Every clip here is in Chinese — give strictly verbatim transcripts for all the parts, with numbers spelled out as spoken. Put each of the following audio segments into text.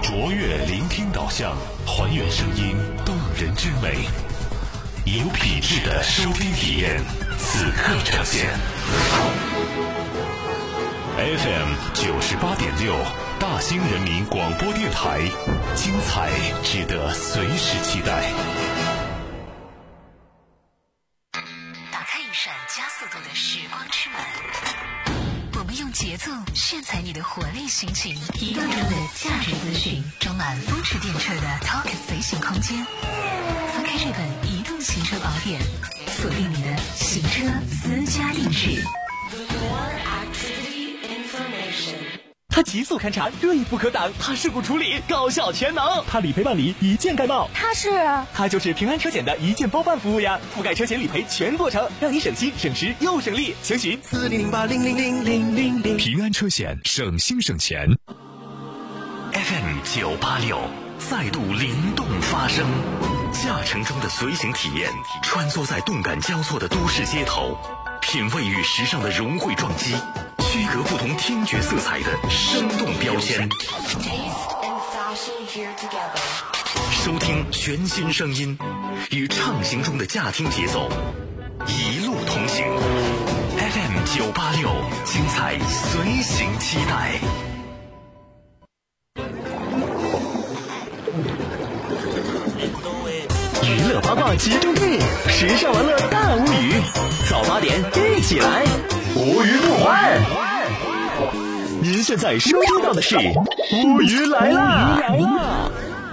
卓越聆听导向，还原声音动人之美，有品质的收听体验，此刻呈现。F M 九十八点六，大兴人民广播电台，精彩值得随时期待。 打开一扇加速度的时光之门，我们用节奏炫彩你的活力心情，移动中的价值资讯，装满风驰电掣的 Talk 随行空间。翻开这本移动行车宝典，锁定你的行车私家定制。 它极速勘察，锐不可挡；它事故处理，高效全能；它理赔办理，一键盖帽。 它是， 它就是平安车险的一键包办服务呀，覆盖车险理赔全过程，让你省心省时又省力。详询四零零八零零零零零零。 平安车险，省心省钱。F M 九八六，再度灵动发声，驾乘中的随行体验，穿梭在动感交错的都市街头，品味与时尚的融汇撞击。区隔不同听觉色彩的生动标签，收听全新声音，与畅行中的驾听节奏，一路同行。F M 九八六，精彩随行期待。 娱乐八卦集中地，时尚玩乐大无语。早八点一起来，无语不欢。您现在收听到的是无语来啦！无语来啦！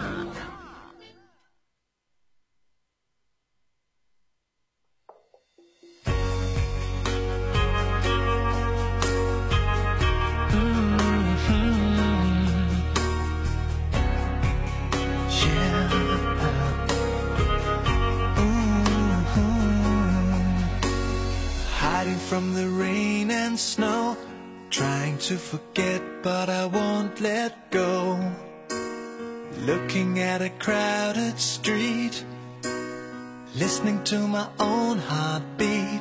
From the rain and snow, trying to forget but I won't let go. Looking at a crowded street, listening to my own heartbeat.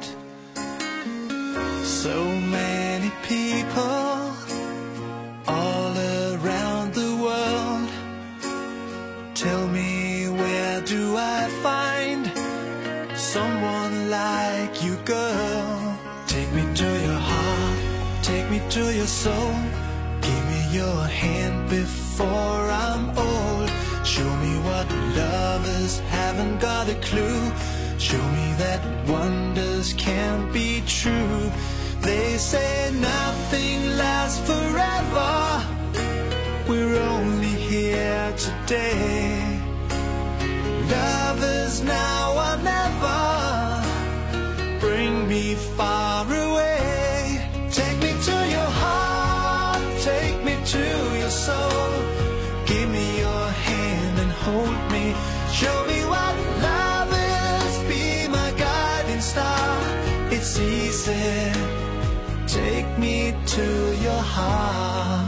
So many people all around the world. Tell me, where do I find someone like you, girl?Take me to your heart, take me to your soul. Give me your hand before I'm old. Show me what lovers haven't got a clue. Show me that wonders can't be true. They say nothing lasts forever. We're only here today. Lovers now or never.Bring me far away. Take me to your heart, take me to your soul. Give me your hand and hold me. Show me what love is, be my guiding star. It's easy, take me to your heart.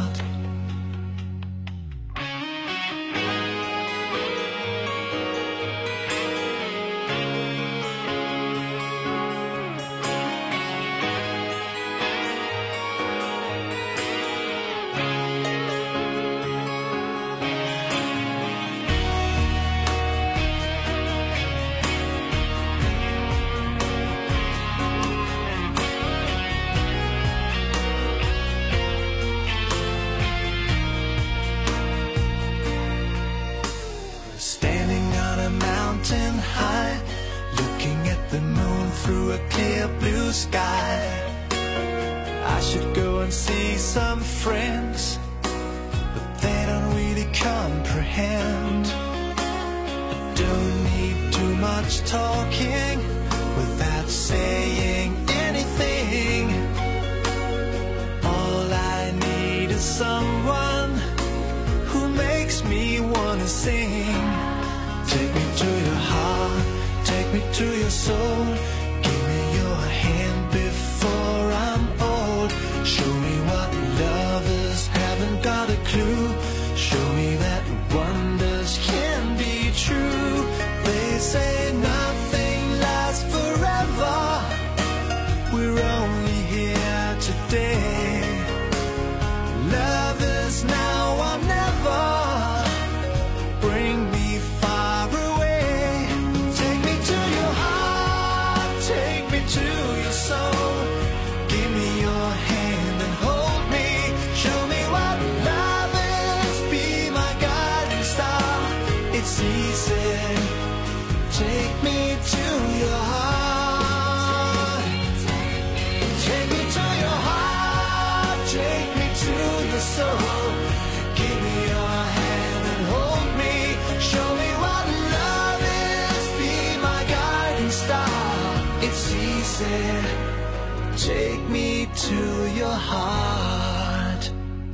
take me to your heart.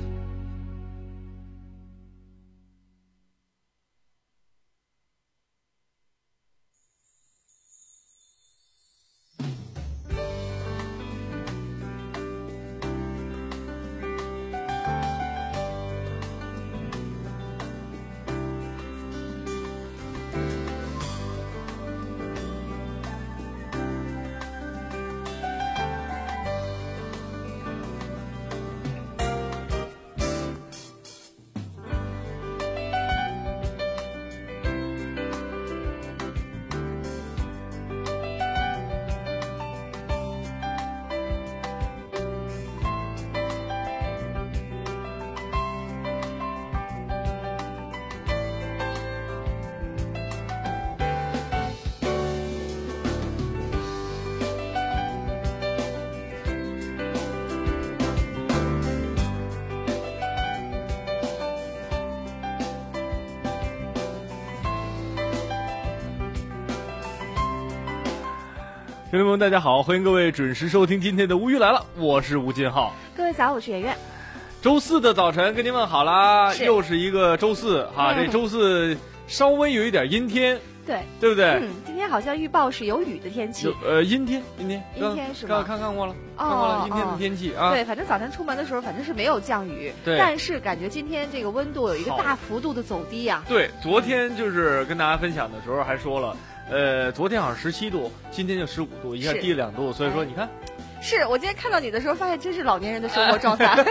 听众朋友大家好，欢迎各位准时收听今天的无语来了，我是吴金浩。 各位早，我是圆圆。 周四的早晨跟您问好啦， 是又是一个周四哈、嗯、这周四稍微有一点阴天， 对对不对？ 嗯，今天好像预报是有雨的天气， 呃阴天阴天阴天是吗？ 刚看看过了， 哦、 看过了阴天的天气、哦、啊。 对，反正早晨出门的时候反正是没有降雨， 对， 但是感觉今天这个温度有一个大幅度的走低呀、啊。 对，昨天就是跟大家分享的时候还说了。呃，昨天好像十七度，今天就十五度，一下低了两度，所以说你看， 是我今天看到你的时候，发现真是老年人的生活状态，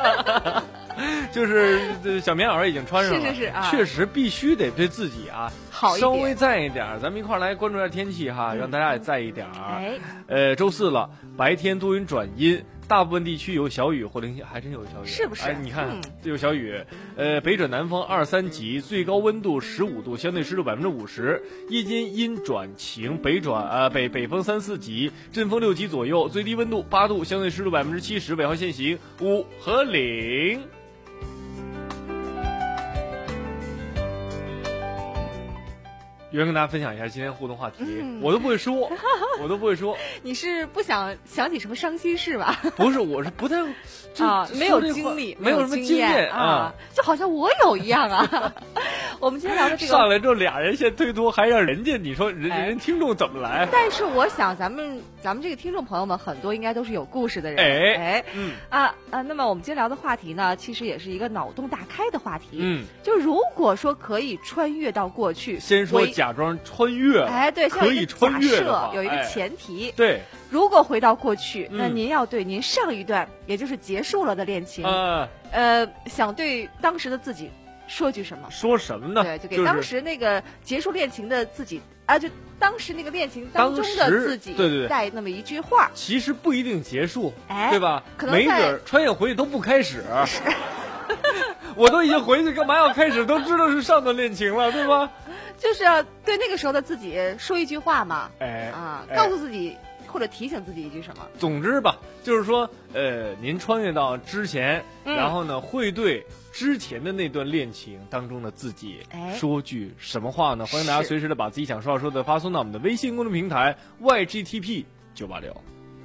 就是小棉袄已经穿上了， 是是是啊， 确实必须得对自己啊好一点， 稍微在意点，咱们一块儿来关注一下天气哈，让大家也在意点。 哎， 呃，周四了，白天多云转阴。大部分地区有小雨或零星，还真有小雨， 是不是？ 哎，你看、 嗯、 有小雨。呃，北转南风二三级，最高温度十五度，相对湿度百分之五十。夜间阴转晴，北转呃北北风三四级，阵风六级左右，最低温度八度，相对湿度百分之七十。北方限行五和零。有人跟大家分享一下今天互动话题，嗯、我都不会说，我都不会说。 你是不想想起什么伤心事吧？ 不是，我是不太啊，没有经历， 没有什么经验啊，就好像我有一样啊。我们今天聊的这个上来之后，俩人先推脱，还让人家，你说人、哎、人听众怎么来？ 但是我想，咱们咱们这个听众朋友们很多应该都是有故事的人， 哎哎， 嗯啊啊，那么我们今天聊的话题呢，其实也是一个脑洞大开的话题， 嗯， 就如果说可以穿越到过去， 先说假装穿越， 哎，对， 可以穿越的话， 有一个前提， 哎、对。 如果回到过去， 嗯、 那您要对您上一段，也就是结束了的恋情， 呃， 呃，想对当时的自己说句什么？ 说什么呢？ 对，就给当时那个结束恋情的自己、就是、啊，就当时那个恋情当中的自己， 对对对， 带那么一句话。 其实不一定结束， 哎， 对吧？ 可能没准穿越回去都不开始。我都已经回去，干嘛要开始？都知道是上段恋情了，对吧？ 就是要对那个时候的自己说一句话嘛， 哎啊， 哎告诉自己。或者提醒自己一句什么？ 总之吧，就是说，呃，您穿越到之前， 嗯、 然后呢，会对之前的那段恋情当中的自己说句什么话呢？欢迎大家随时的把自己想说要说的发送到我们的微信公众平台 Y G T P 九八六。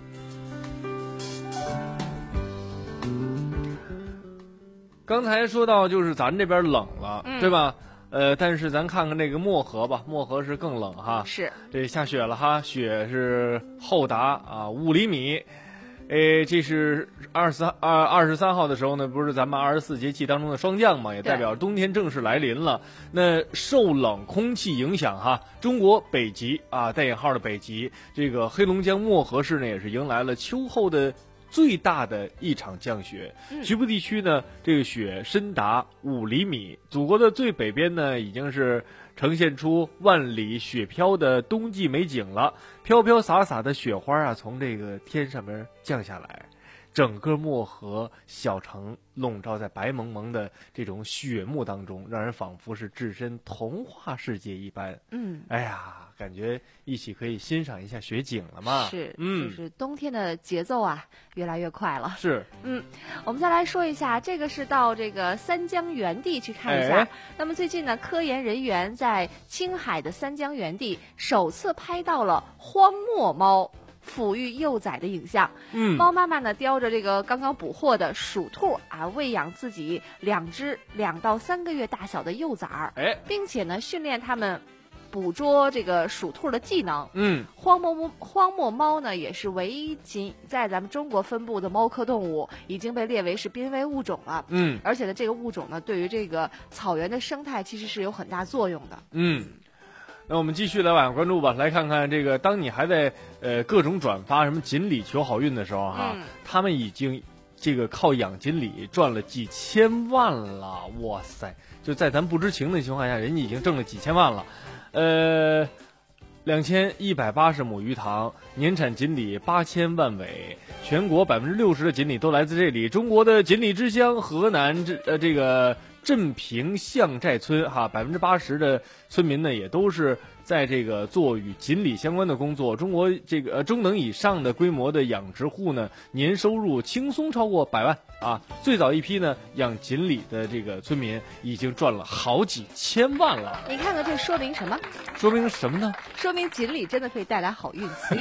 刚才说到，就是咱这边冷了， 嗯、 对吧？呃，但是咱看看这个漠河吧，漠河是更冷哈。 是， 这下雪了哈，雪是厚达啊五厘米。诶，这是二十三二二十三号的时候呢，不是咱们二十四节气当中的霜降嘛，也代表冬天正式来临了。那受冷空气影响哈，中国北极啊带引号的北极，这个黑龙江漠河市呢也是迎来了秋后的最大的一场降雪，局部地区呢，这个雪深达五厘米。祖国的最北边呢，已经是呈现出万里雪飘的冬季美景了。飘飘洒洒的雪花啊，从这个天上面降下来，整个漠河小城笼罩在白蒙蒙的这种雪幕当中，让人仿佛是置身童话世界一般。 嗯， 哎呀，感觉一起可以欣赏一下雪景了嘛。 是， 嗯， 就是冬天的节奏啊，越来越快了。 是， 嗯，我们再来说一下，这个是到这个三江源地去看一下。 哎、 那么最近呢，科研人员在青海的三江源地首次拍到了荒漠猫抚育幼崽的影像。 嗯， 猫妈妈呢叼着这个刚刚捕获的鼠兔啊，喂养自己两只两到三个月大小的幼崽儿， 哎， 并且呢训练它们捕捉这个鼠兔的技能。 嗯， 荒漠猫荒漠猫呢，也是唯一仅在咱们中国分布的猫科动物，已经被列为是濒危物种了。 嗯， 而且呢，这个物种呢，对于这个草原的生态其实是有很大作用的。 嗯。那我们继续来往下关注吧，来看看这个，当你还在呃各种转发什么锦鲤求好运的时候哈， 嗯、 他们已经这个靠养锦鲤赚了几千万了，哇塞！就在咱不知情的情况下，人家已经挣了几千万了，呃，两千一百八十亩鱼塘，年产锦鲤八千万尾，全国百分之六十的锦鲤都来自这里，中国的锦鲤之乡，河南这呃这个。镇平巷寨村哈，百分之八十的村民呢也都是在这个做与锦鲤相关的工作。中国这个呃中等以上的规模的养殖户呢，年收入轻松超过百万啊。最早一批呢养锦鲤的这个村民已经赚了好几千万了。 你看看这说明什么？ 说明什么呢？ 说明锦鲤真的可以带来好运气。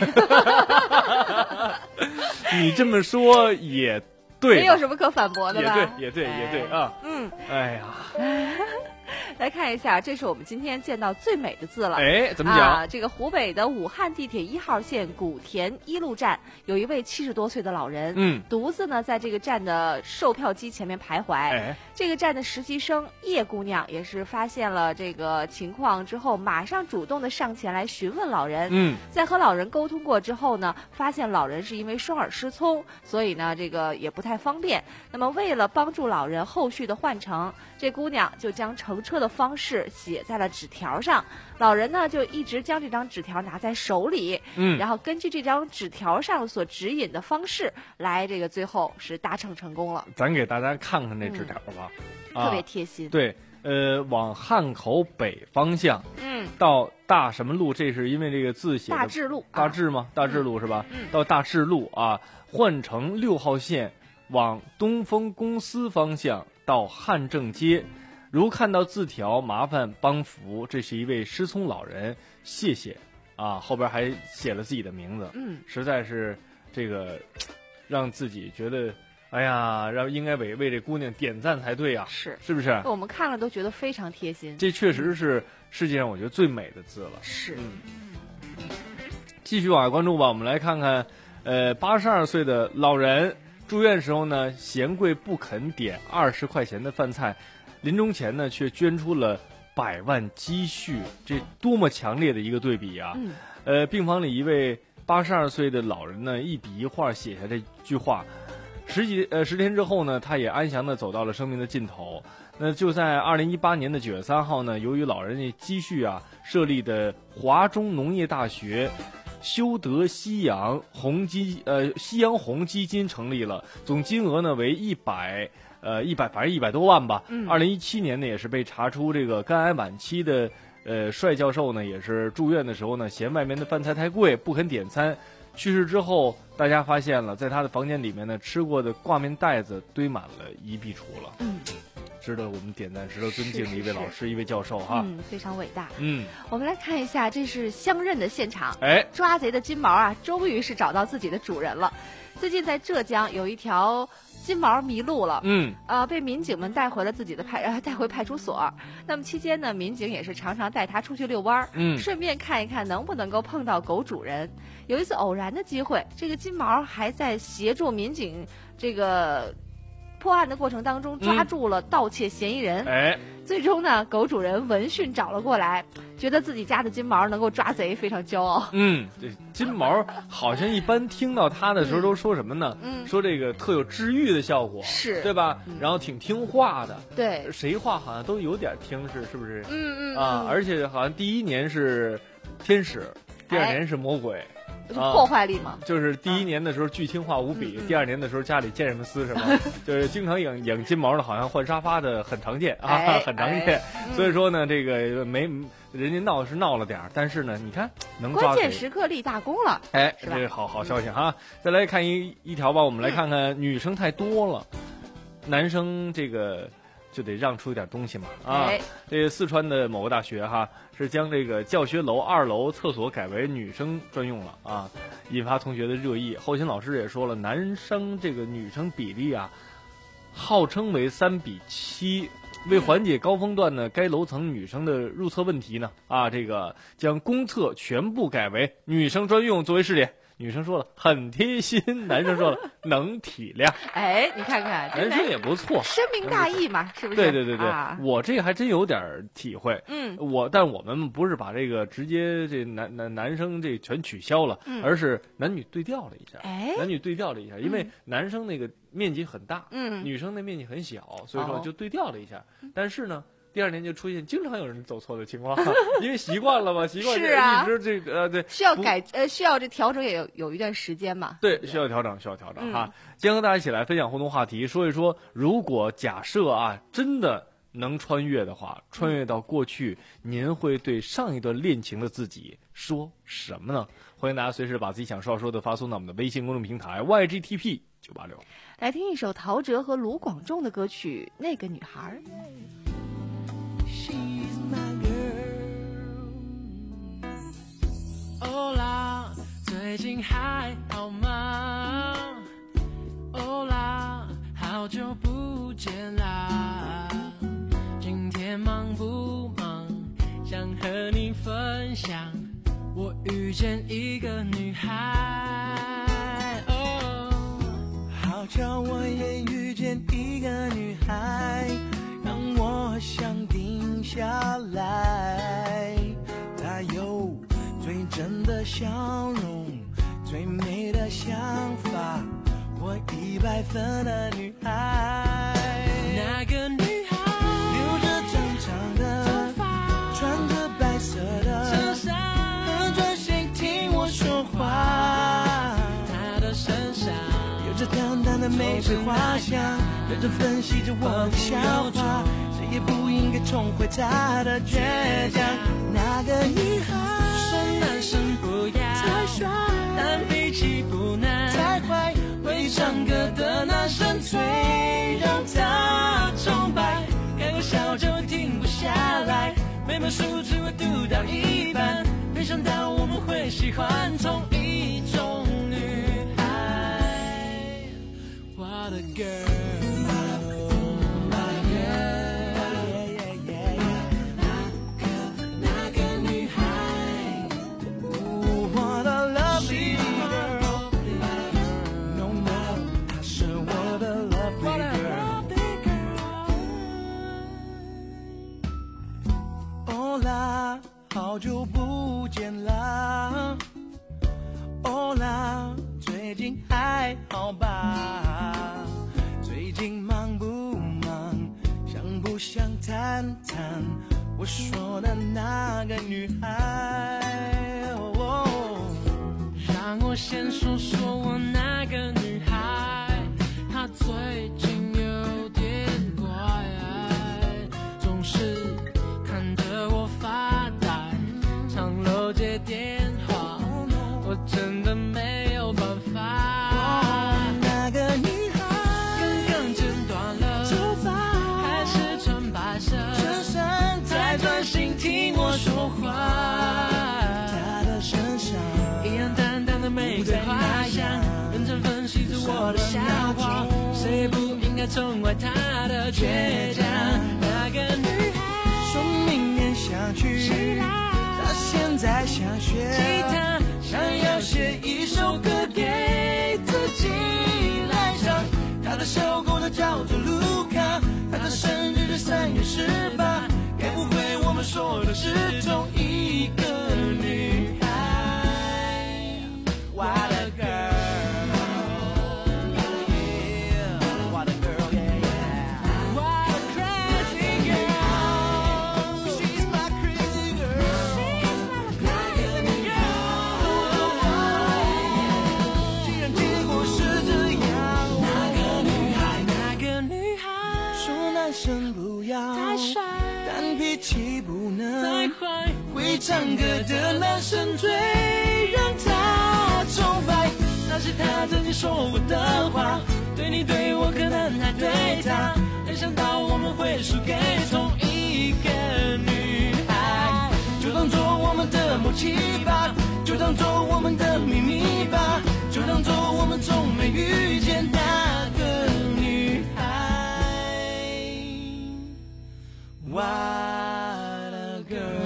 你这么说也。对， 没有什么可反驳的吧？ 也对，也对，也对啊。 嗯， 哎呀， 来看一下，这是我们今天见到最美的字了。 哎，怎么讲？ 啊，这个湖北的武汉地铁一号线古田一路站有一位七十多岁的老人， 嗯， 独自呢在这个站的售票机前面徘徊。 哎， 这个站的实习生叶姑娘也是发现了这个情况之后，马上主动的上前来询问老人。 嗯， 在和老人沟通过之后呢，发现老人是因为双耳失聪，所以呢这个也不太方便。那么为了帮助老人后续的换乘，这姑娘就将乘车的方式写在了纸条上。老人呢就一直将这张纸条拿在手里， 嗯， 然后根据这张纸条上所指引的方式来，这个最后是搭乘成功了。 咱给大家看看这纸条吧， 嗯啊、特别贴心。 对，呃，往汉口北方向， 嗯， 到大什么路？这是因为这个字写的大智路， 大智吗？大智路是吧？ 嗯， 到大智路啊，换乘六号线。往东风公司方向到汉正街，如看到字条，麻烦帮扶。这是一位失聪老人，谢谢啊！后边还写了自己的名字， 嗯， 实在是这个让自己觉得，哎呀，让应该为为这姑娘点赞才对啊！ 是是不是？ 我们看了都觉得非常贴心。 这确实是世界上我觉得最美的字了。 是。 嗯，继续往下关注吧，我们来看看，呃，八十二岁的老人。住院时候呢，嫌贵不肯点二十块钱的饭菜，临终前呢却捐出了百万积蓄，这多么强烈的一个对比啊！ 嗯， 呃，病房里一位八十二岁的老人呢，一笔一画写下这句话，十几呃十天之后呢，他也安详地走到了生命的尽头。那就在二零一八年的九月三号呢，由于老人的积蓄啊，设立的华中农业大学。修德西洋红基呃西洋红基金成立了，总金额呢为一百呃一百反正一百多万吧。二零一七年呢也是被查出这个肝癌晚期的呃帅教授呢也是住院的时候呢嫌外面的饭菜太贵不肯点餐，去世之后大家发现了在他的房间里面呢吃过的挂面袋子堆满了一壁橱了。 嗯。 值得我们点赞，值得尊敬的一位老师，一位教授哈， 嗯，非常伟大。 嗯， 我们来看一下，这是相认的现场。 哎， 抓贼的金毛啊，终于是找到自己的主人了。最近在浙江有一条金毛迷路了， 嗯， 呃，被民警们带回了自己的派呃带回派出所。那么期间呢，民警也是常常带它出去遛弯， 嗯， 顺便看一看能不能够碰到狗主人。有一次偶然的机会，这个金毛还在协助民警这个。破案的过程当中抓住了盗窃嫌疑人， 嗯、哎， 最终呢，狗主人闻讯找了过来，觉得自己家的金毛能够抓贼，非常骄傲。 嗯，这金毛好像一般听到它的时候都说什么呢？ 嗯， 说这个特有治愈的效果， 是对吧？ 嗯、 然后挺听话的， 对， 谁话好像都有点听，是是不是？ 嗯嗯啊，而且好像第一年是天使，第二年是魔鬼。哎是破坏力嘛、 啊，就是第一年的时候巨听话无比， 嗯嗯、 第二年的时候家里见什么撕什么，就是经常养养金毛的，好像换沙发的很常见啊， 哎、 很常见。哎、所以说呢，这个没人家闹是闹了点儿，但是呢，你看能抓关键时刻立大功了， 哎， 是吧？ 这是好好消息哈。再来看一一条吧，我们来看看女生太多了，男生这个就得让出一点东西嘛啊！ 哎、 这个四川的某个大学哈是将这个教学楼二楼厕所改为女生专用了啊，引发同学的热议。后勤老师也说了，男生这个女生比例啊，号称为三比七。为缓解高峰段呢，该楼层女生的入厕问题呢，啊，这个将公厕全部改为女生专用作为试点。女生说了很贴心，男生说了能体谅。 哎，你看看， 男生也不错， 深明大义嘛，是不是？ 对对对对， 啊、 我这个还真有点体会。 嗯， 我但我们不是把这个直接这男男男生这全取消了， 嗯、 而是男女对调了一下。 哎， 男女对调了一下，因为男生那个面积很大， 嗯， 女生那面积很小，所以说就对调了一下。 哦、 但是呢。第二年就出现经常有人走错的情况，因为习惯了嘛，习惯是啊， 一直这个呃对， 需要改呃需要这调整也有有一段时间嘛。 对，需要调整，需要调整、 嗯、 哈。今天和大家一起来分享互动话题，说一说，如果假设啊真的能穿越的话，穿越到过去，您会对上一段恋情的自己说什么呢？欢迎大家随时把自己想说说的发送到我们的微信公众平台 Y G T P 九八六。 来听一首陶喆和卢广仲的歌曲《那个女孩》。 She's my girl. 欧啦，最近还好吗？欧啦，好久不见啦。今天忙不忙？想和你分享，我遇见一个女孩。哦，好巧，我也遇见一个女孩。让我想定下来，她有最真的笑容，最美的想法，我一百分的女孩。那个女孩留着长长的头发，穿着白色的衬衫，很专心听我说话。她的身上有着淡淡的玫瑰花香，认真分析着我的笑话，谁也不应该重回她的倔强。那个女孩说男生不要太帅，但脾气不能太坏，会唱歌的男生最让她崇拜，开个笑就停不下来，每本书只会读到一半，没想到我们会喜欢同一种女孩。What a girl。好久不见啦，欧啦，最近还好吧？最近忙不忙？想不想谈谈我说的那个女孩？哦，让我先说说我那个女孩，她最近有点怪，总是看着我发呆，常漏接电话，我真的没有办法。那个女孩刚刚剪断了头发，还是穿白色衬衫，在专心听我说话。她的身上一样淡淡的玫瑰花香，认真分析着我的笑话，谁不应该宠坏她的倔强？那个女孩说明年想去，她现在想学吉他，想要写一首歌给自己来唱。她的小狗的叫做卢卡，她的生日是三月十八，该不会我们说的是同一个女孩？ What a girl。但脾气不能太坏，会唱歌的男生最让他崇拜。那是他曾经说我的话，对你对我可能还对他，没想到我们会会输给同一个女孩。就当做我们的默契吧，就当做我们的秘密吧，就当做我们从没遇见那个女孩。What a girl。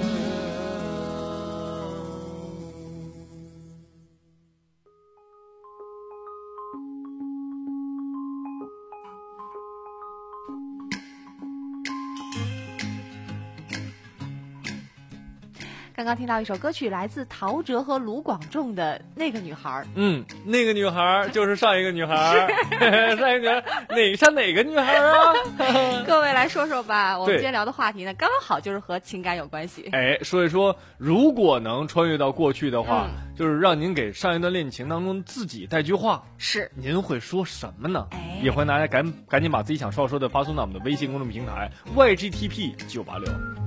刚刚听到一首歌曲，来自陶喆和卢广仲的《那个女孩》。 嗯，那个女孩就是上一个女孩，上一个哪上哪个女孩啊？ 各位来说说吧，我们对今天聊的话题呢，刚好就是和情感有关系。 哎，说一说，如果能穿越到过去的话， 嗯就是让您给上一段恋情当中自己带句话， 是， 您会说什么呢？ 哎也欢迎大家赶赶紧把自己想说说的发送到我们的微信公众平台 Y G T P 九八六。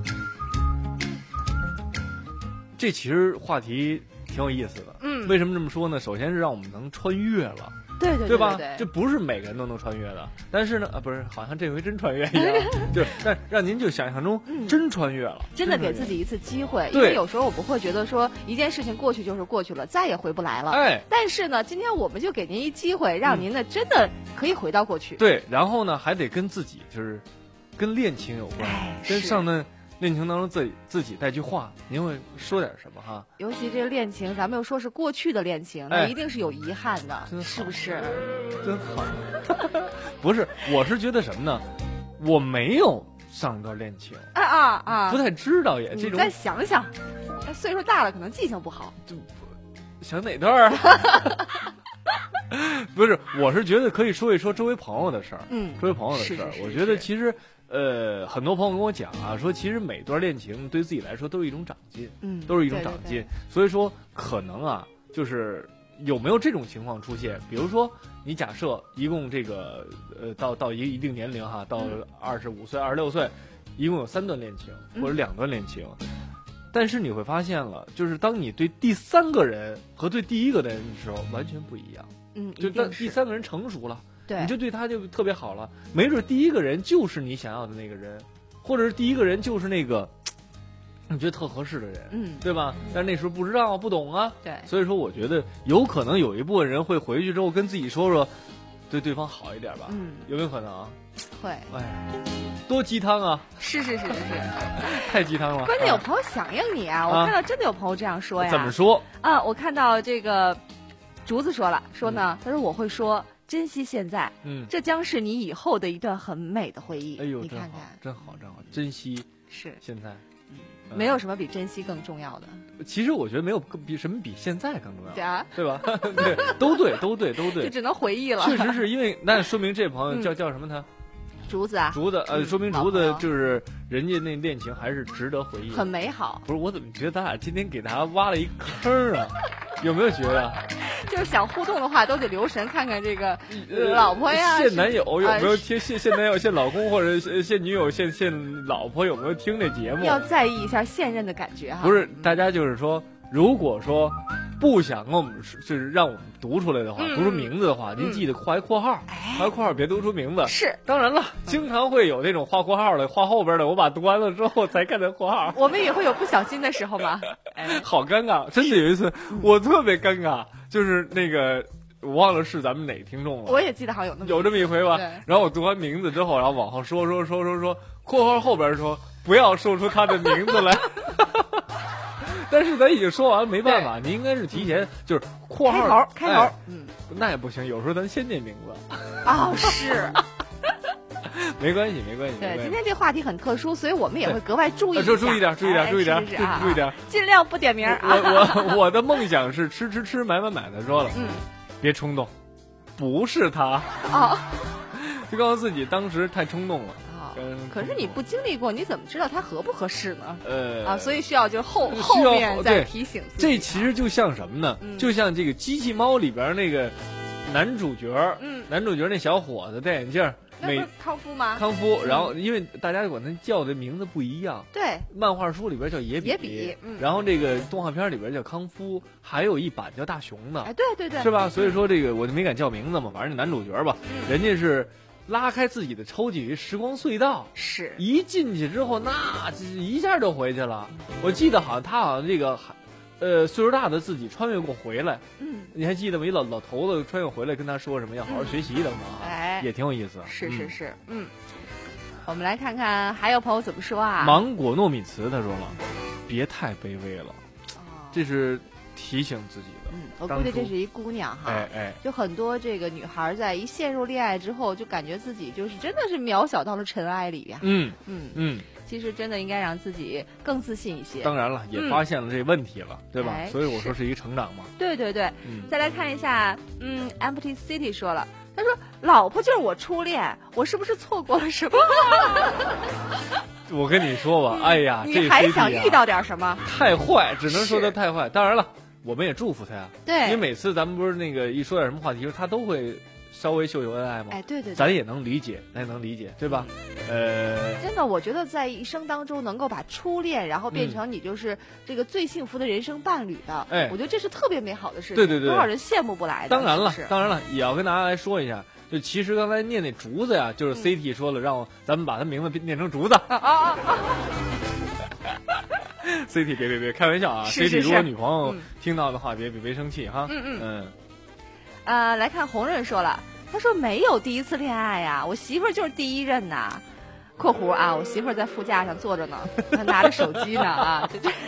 这其实话题挺有意思的， 嗯为什么这么说呢？首先是让我们能穿越了。 对对对吧？ 对这不是每个人都能穿越的，但是呢，啊，不是，好像这回真穿越一样，就但让您就想象中真穿越了， 嗯真的给自己一次机会，因对为有时候我们会觉得说一件事情过去就是过去了，再也回不来了。 哎， 但是呢，今天我们就给您一机会，让您呢真的可以回到过去。 对，然后呢还得跟自己就是跟恋情有关， 哎是跟上段恋情当中自己自己带句话，您会说点什么哈？ 尤其这个恋情，咱们又说是过去的恋情，那哎一定是有遗憾的， 真好是不是？ 真好，不是，我是觉得什么呢？我没有上一段恋情， 啊啊啊！ 不太知道也这种你再想想，哎岁数大了可能记性不好。 想哪段儿啊？不是，我是觉得可以说一说周围朋友的事儿， 嗯周围朋友的事儿。 是是是我觉得其实，呃，很多朋友跟我讲啊，说其实每段恋情对自己来说都是一种长进， 嗯都是一种对对长进。所以说，可能啊，就是有没有这种情况出现？比如说，你假设一共这个呃，到到一一定年龄哈，到嗯二十五岁、二十六岁，一共有三段恋情嗯或者两段恋情。但是你会发现了，就是当你对第三个人和对第一个人的时候完全不一样， 嗯， 就当一定是第三个人成熟了， 对你就对他就特别好了。没准第一个人就是你想要的那个人，或者是第一个人就是那个你觉得特合适的人， 嗯对吧？但是那时候不知道啊，不懂啊， 对所以说我觉得有可能有一部分人会回去之后跟自己说说，对对方好一点吧， 嗯有没有可能啊？ 会哎，多鸡汤啊， 是是是是是。 太鸡汤了。 关键有啊朋友响应你啊！我啊看到真的有朋友这样说呀。 怎么说？ 啊？我看到这个竹子说了，说呢，他说我会说珍惜现在， 嗯， 这将是你以后的一段很美的回忆。 哎呦，真好你看看，， 真好，真好，珍惜是现在。嗯没有什么比珍惜更重要的。 其实我觉得没有更比什么比现在更重要， 啊， 对吧？对，都对，都对，都对。 就只能回忆了。 确实是因为，那说明这朋友嗯叫叫什么他？ 竹子啊， 竹子，呃， 嗯说明竹子老朋友就是人家那恋情还是值得回忆的。 很美好。 不是，我怎么觉得咱俩今天给他挖了一坑啊？有没有觉得？ 就是想互动的话，都得留神看看这个呃老婆呀、 现男友有啊没有听现现男友、现老公或者现现女友、现现老婆有没有听这节目？ 要在意一下现任的感觉哈。 不是，大家就是说，如果说不想跟我们说就是让我们读出来的话， 嗯读出名字的话，您嗯记得画一括号， 哎画一括号，别读出名字。 是。 当然了，经常会有那种画括号的，画后边的，我把读完了之后才看到括号， 我们也会有不小心的时候嘛。哎， 好尴尬。真的有一次，我特别尴尬，就是那个我忘了是咱们哪个听众了。 我也记得好像有那么有这么一回吧对， 然后我读完名字之后，然后往后说说说说说，括号后边说不要说出他的名字来。但是咱已经说完，没办法，你应该是提前就是括号开头开头哎， 嗯， 那也不行，有时候咱先念名字， 哦是。 没关系，没关系。没对， 关系今天这话题很特殊，所以我们也会格外注意一下。 呃注注意点注意点哎注意点是是是啊注意点， 尽量不点名儿啊。 我我我的梦想是吃吃吃买买买的，说了， 嗯， 别冲动，不是他， 哦就告诉自己当时太冲动了。 哦嗯， 可是你不经历过，你怎么知道它合不合适呢？ 呃啊，所以需要就是后需要后面再对提醒自己。 这其实就像什么呢？ 嗯就像这个机器猫里边那个男主角， 嗯男主角那小伙子戴眼镜，美那不是康夫吗？ 康夫，然后因为大家管他叫的名字不一样。 对， 漫画书里边叫野比， 野比嗯然后这个动画片里边叫康夫，还有一版叫大雄的， 哎，对对对， 是吧？所以说这个我就没敢叫名字嘛，反正男主角吧， 嗯人家是拉开自己的抽屉时光隧道， 是一进去之后，那一下就回去了。我记得好像他好像这个，呃，岁数大的自己穿越过回来。 嗯， 你还记得吗？一老老头子穿越回来跟他说什么？要好好学习等等啊， 哎， 也挺有意思。 是是是，嗯。我们来看看还有朋友怎么说啊？ 芒果糯米糍他说了，别太卑微了，这是提醒自己的。 嗯，我估计这是一姑娘哈， 哎哎， 就很多这个女孩在一陷入恋爱之后，就感觉自己就是真的是渺小到了尘埃里呀。 嗯嗯嗯， 其实真的应该让自己更自信一些。 当然了，也发现了这问题了，嗯、对吧？ 哎、 所以我说是一个成长嘛。 对对对， 嗯， 再来看一下，嗯 ，Empty City 说了。他说：“老婆就是我初恋，我是不是错过了什么？” 我跟你说吧，哎呀， 你还想遇到点什么？ 太坏，只能说他太坏。当然了，我们也祝福他呀。 对， 因为每次咱们不是那个一说点什么话题，他都会稍微秀秀恩爱嘛。 哎，对对对， 咱也能理解，咱也能理解，对吧？呃， 真的，我觉得在一生当中能够把初恋，然后变成你就是这个最幸福的人生伴侣的， 哎、 嗯，我觉得这是特别美好的事情。 对对对， 多少人羡慕不来的。 当然了， 是当然了，也要跟大家来说一下。就其实刚才念那竹子呀，就是 C T 说了，让咱们把他名字念成竹子。啊啊啊！C T 别别别，开玩笑啊 ！C T 如果女朋友听到的话，别别别生气哈。 嗯嗯嗯。 呃，来看红润说了，他说没有第一次恋爱呀，我媳妇儿就是第一任呐。（括弧啊，我媳妇儿在副驾上坐着呢，她拿着手机呢啊。这这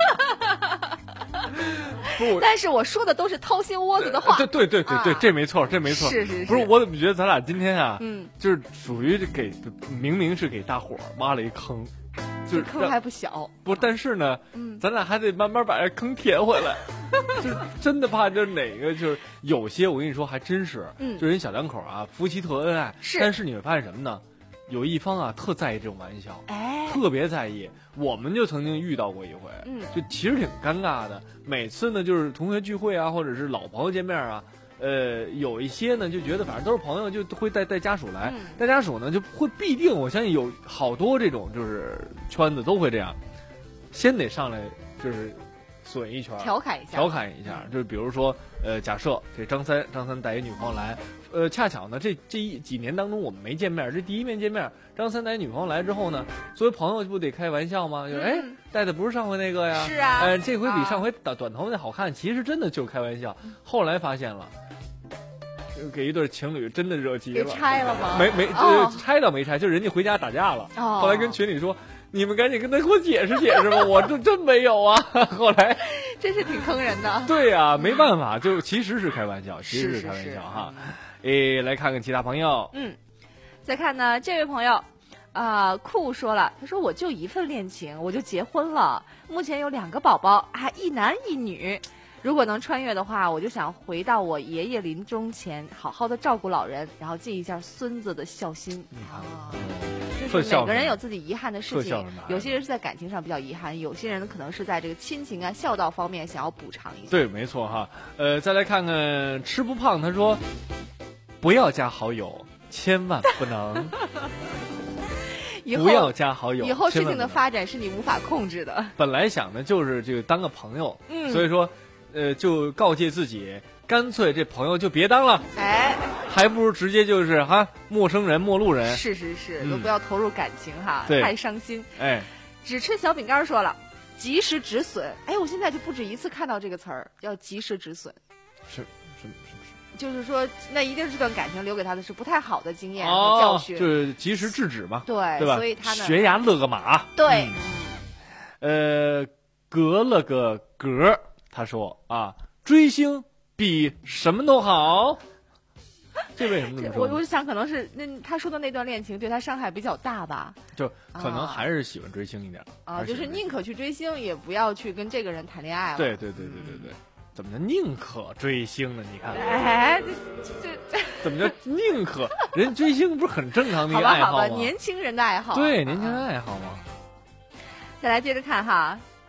不，但是我说的都是掏心窝子的话。 对对对对对， 啊、 这没错，这没错。 是是是。 不是，我怎么觉得咱俩今天啊， 嗯， 就是属于给明明是给大伙儿挖了一坑，就是坑还不小。 不，但是呢， 嗯， 咱俩还得慢慢把这坑填回来。就是真的怕就是哪个就是有些我跟你说还真是， 嗯， 就人小两口啊，夫妻特恩爱， 是， 但是你会发现什么呢？有一方啊特在意这种玩笑， 哎， 特别在意。我们就曾经遇到过一回， 嗯， 就其实挺尴尬的。每次呢，就是同学聚会啊，或者是老朋友见面啊，呃，有一些呢就觉得反正都是朋友，就会带带家属来， 嗯、 带家属呢就会必定，我相信有好多这种就是圈子都会这样，先得上来就是损一圈， 调侃一下， 调侃一下，就是比如说，呃，假设这张三张三带一女朋友来。呃，恰巧呢，这这一几年当中我们没见面，这第一面见面，张三带女朋友来之后呢，作为朋友不得开玩笑吗？就是哎，带的不是上回那个呀， 是啊， 呃，这回比上回短短头那好看，其实真的就是开玩笑。后来发现了，给一对情侣真的惹急了， 给拆了吗？ 没没，呃，拆倒没拆，就人家回家打架了。 哦， 后来跟群里说，你们赶紧跟他给我解释解释吧，我这真没有啊。后来真是挺坑人的。 对呀、啊，没办法，就其实是开玩笑，其实是开玩笑哈。诶，来看看其他朋友。 嗯，再看呢，这位朋友，啊、呃，酷说了，他说我就一份恋情，我就结婚了，目前有两个宝宝，啊，一男一女。如果能穿越的话，我就想回到我爷爷临终前，好好的照顾老人，然后尽一下孙子的孝心。 你看， 啊、就是每个人有自己遗憾的事情，有些人是在感情上比较遗憾，有些人可能是在这个亲情啊、孝道方面想要补偿一下。 对，没错哈。呃，再来看看吃不胖，他说。不要加好友，千万不能。不要加好友， 以后事情的发展是你无法控制的。 本来想的就是这个当个朋友， 嗯， 所以说，呃，就告诫自己，干脆这朋友就别当了， 哎， 还不如直接就是哈陌生人、陌路人。 是是是， 嗯、 都不要投入感情哈，太伤心。 哎， 只吃小饼干说了，及时止损。哎，我现在就不止一次看到这个词儿，叫及时止损。 是是是。 就是说，那一定是这段感情留给他的是不太好的经验和教训， 哦、就是及时制止嘛， 对对吧？ 所以他呢， 悬崖勒个马， 对， 嗯、呃，隔了个格，他说啊，追星比什么都好，这为什么这么说？ 我我就想，可能是那他说的那段恋情对他伤害比较大吧， 就可能还是喜欢追星一点啊，就是宁可去追星，也不要去跟这个人谈恋爱了。 对对对对对对。怎么叫宁可追星呢？你看， 哎，这这这怎么叫宁可？人追星不是很正常的一个爱好吗？ 好吧，好吧，年轻人的爱好。 对，年轻人的爱好嘛。 再来接着看哈，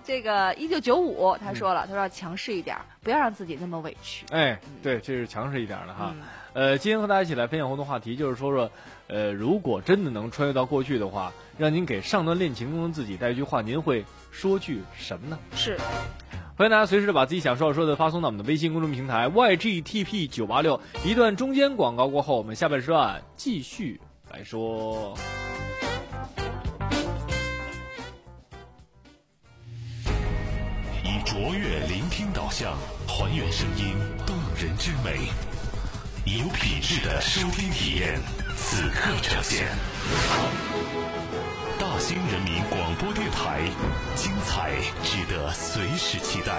这个一九九五他说了，他说要强势一点，不要让自己那么委屈。 哎，对，这是强势一点的哈。 嗯、 呃，今天和大家一起来分享活动话题，就是说说，呃，如果真的能穿越到过去的话，让您给上段恋情中的自己带一句话，您会说句什么呢？ 是。 欢迎大家随时的把自己想说要说的发送到我们的微信公众平台 Y G T P 九八六。一段中间广告过后，我们下半时段继续来说。 以卓越聆听导向，还原声音动人之美，有品质的收听体验，此刻呈现。大兴人民广播电台，精彩值得随时期待。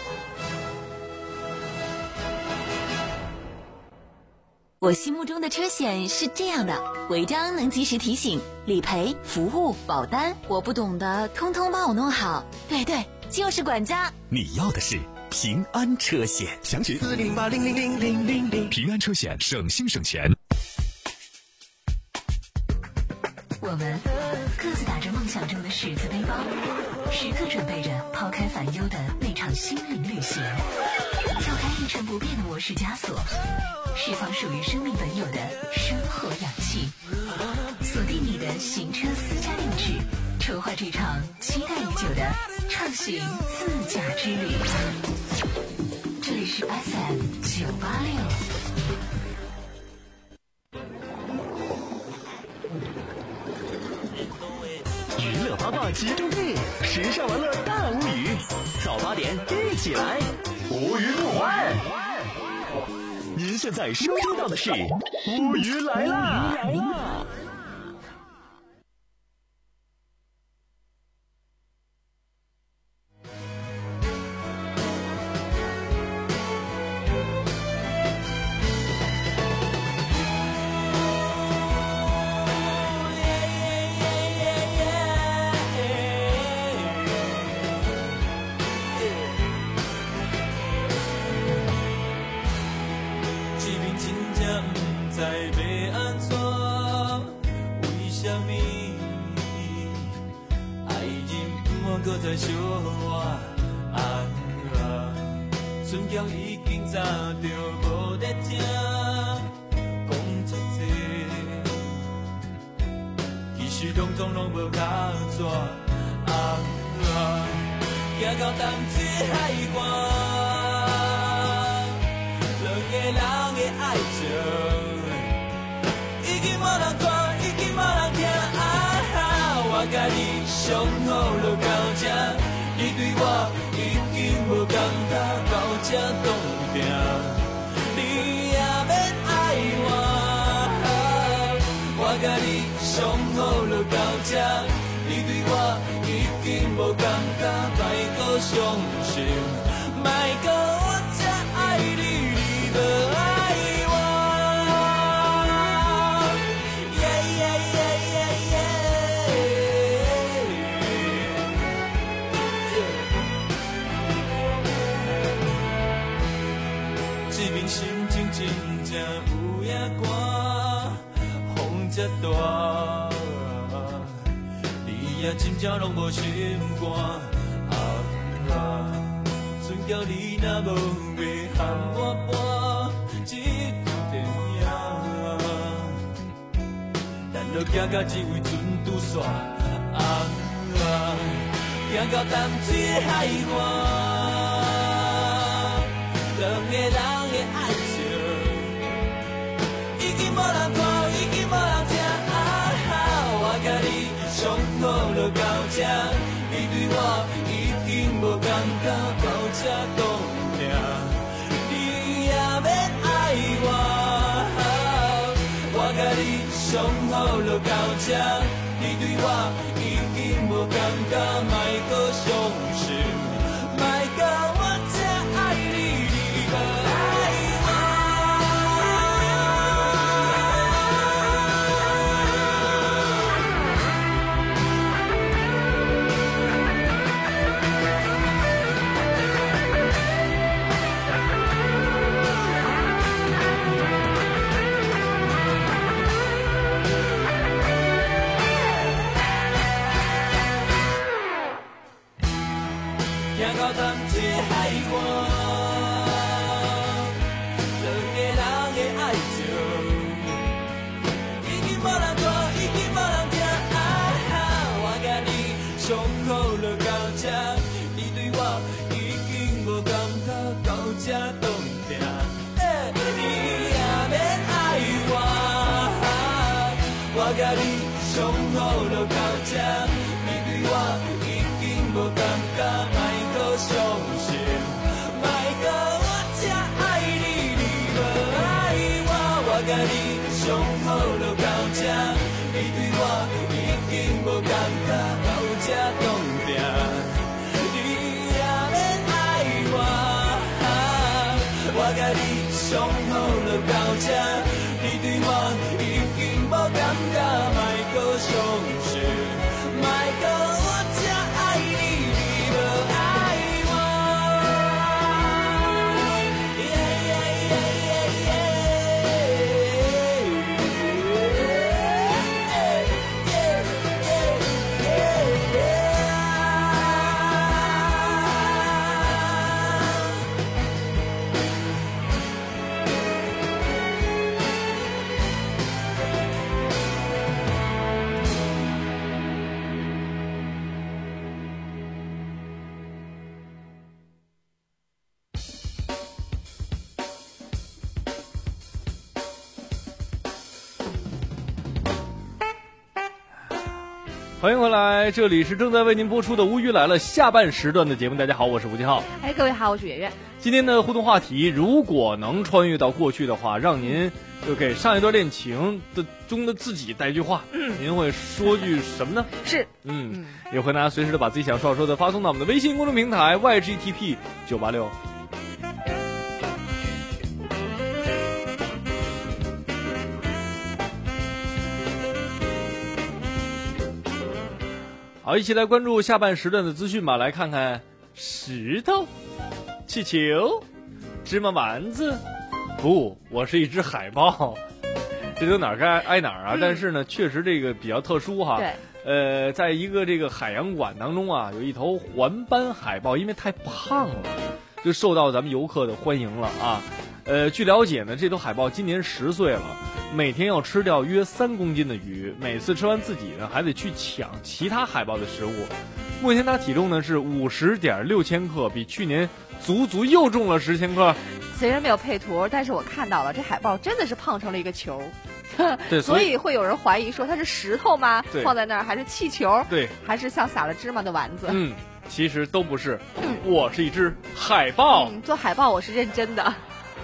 我心目中的车险是这样的：违章能及时提醒，理赔、服务、保单，我不懂的通通帮我弄好。对对，就是管家。 你要的是平安车险，详询四零八零零零零零零。平安车险，省心省钱。 我们各自打着梦想中的十字背包，时刻准备着抛开烦忧的那场心灵旅行，跳开一成不变的模式枷锁，释放属于生命本有的生活氧气，锁定你的行车私家定制，筹划这场期待已久的畅行自驾之旅。这里是 F M 九八六。 娱乐八卦集中地，时尚玩乐大无语，早八点一起来，无语不欢。您现在收听到的是无语来啦！ 搁在小我啊啊，春娇已经早就无在听，讲一切，其实拢总拢无卡纸啊啊，行到淡水海岸，两个人的爱情，已经无人看，已经无人听啊，我甲你上好就到这，你对我已经无感觉，到这冻定，你也免爱我。我甲你上好就到这，你对我已经无感觉，莫搁伤心，莫搁我这爱你，你无爱我。心情真正有影寒，风这大，你也真正拢无心肝啊啊！剩叫你若无要喊我搬这部电影，咱就行到这位船拄煞啊啊！行到淡水的海岸，两个人。爱情已经无人看，已经无人听啊！我甲你上好就到这，你对我已经无感觉，到这冻定，你也免爱我。我甲你上好就到这，你对我已经无感觉，莫搁伤心，莫搁我这爱你，你无爱。 谈这海岸，两个人的爱情，已经无人看，已经无人听。啊哈，我甲你上好就到这，你对我已经无感觉，到这冻定。欸，你也免爱我，我甲你上好就到这，你对我已经无感觉，莫搁伤心，莫搁我这爱你，你无爱我，我甲你上好就到这，你对我已经无感觉，到这冻定，你也免爱我，我甲你上好就到这，你对我已经无感觉，莫搁伤心，莫搁我这爱你，你无爱我。 欢迎回来，这里是正在为您播出的《无语来了》下半时段的节目。大家好，我是吴金浩。 哎，各位好，我是圆圆。 今天的互动话题，如果能穿越到过去的话，让您就给上一段恋情的中的自己带一句话，嗯，您会说句什么呢？ 是， 嗯，嗯也欢迎大家随时的把自己想说说的发送到我们的微信公众平台 Y G T P 九八六。好，一起来关注下半时段的资讯吧。来看看石头、气球、芝麻丸子。不，我是一只海豹。这都哪儿该挨哪儿啊？嗯、但是呢，确实这个比较特殊哈。 对。 呃，在一个这个海洋馆当中啊，有一头环斑海豹，因为太胖了，就受到咱们游客的欢迎了啊。呃，据了解呢，这头海豹今年十岁了。每天要吃掉约三公斤的鱼，每次吃完自己呢，还得去抢其他海豹的食物。目前它体重呢是五十点六千克，比去年足足又重了十千克。 虽然没有配图，但是我看到了，这海豹真的是胖成了一个球。 对， 所以会有人怀疑说它是石头吗？放在那儿还是气球？ 对， 还是像撒了芝麻的丸子？ 嗯，其实都不是。嗯、我是一只海豹。 嗯，做海豹我是认真的。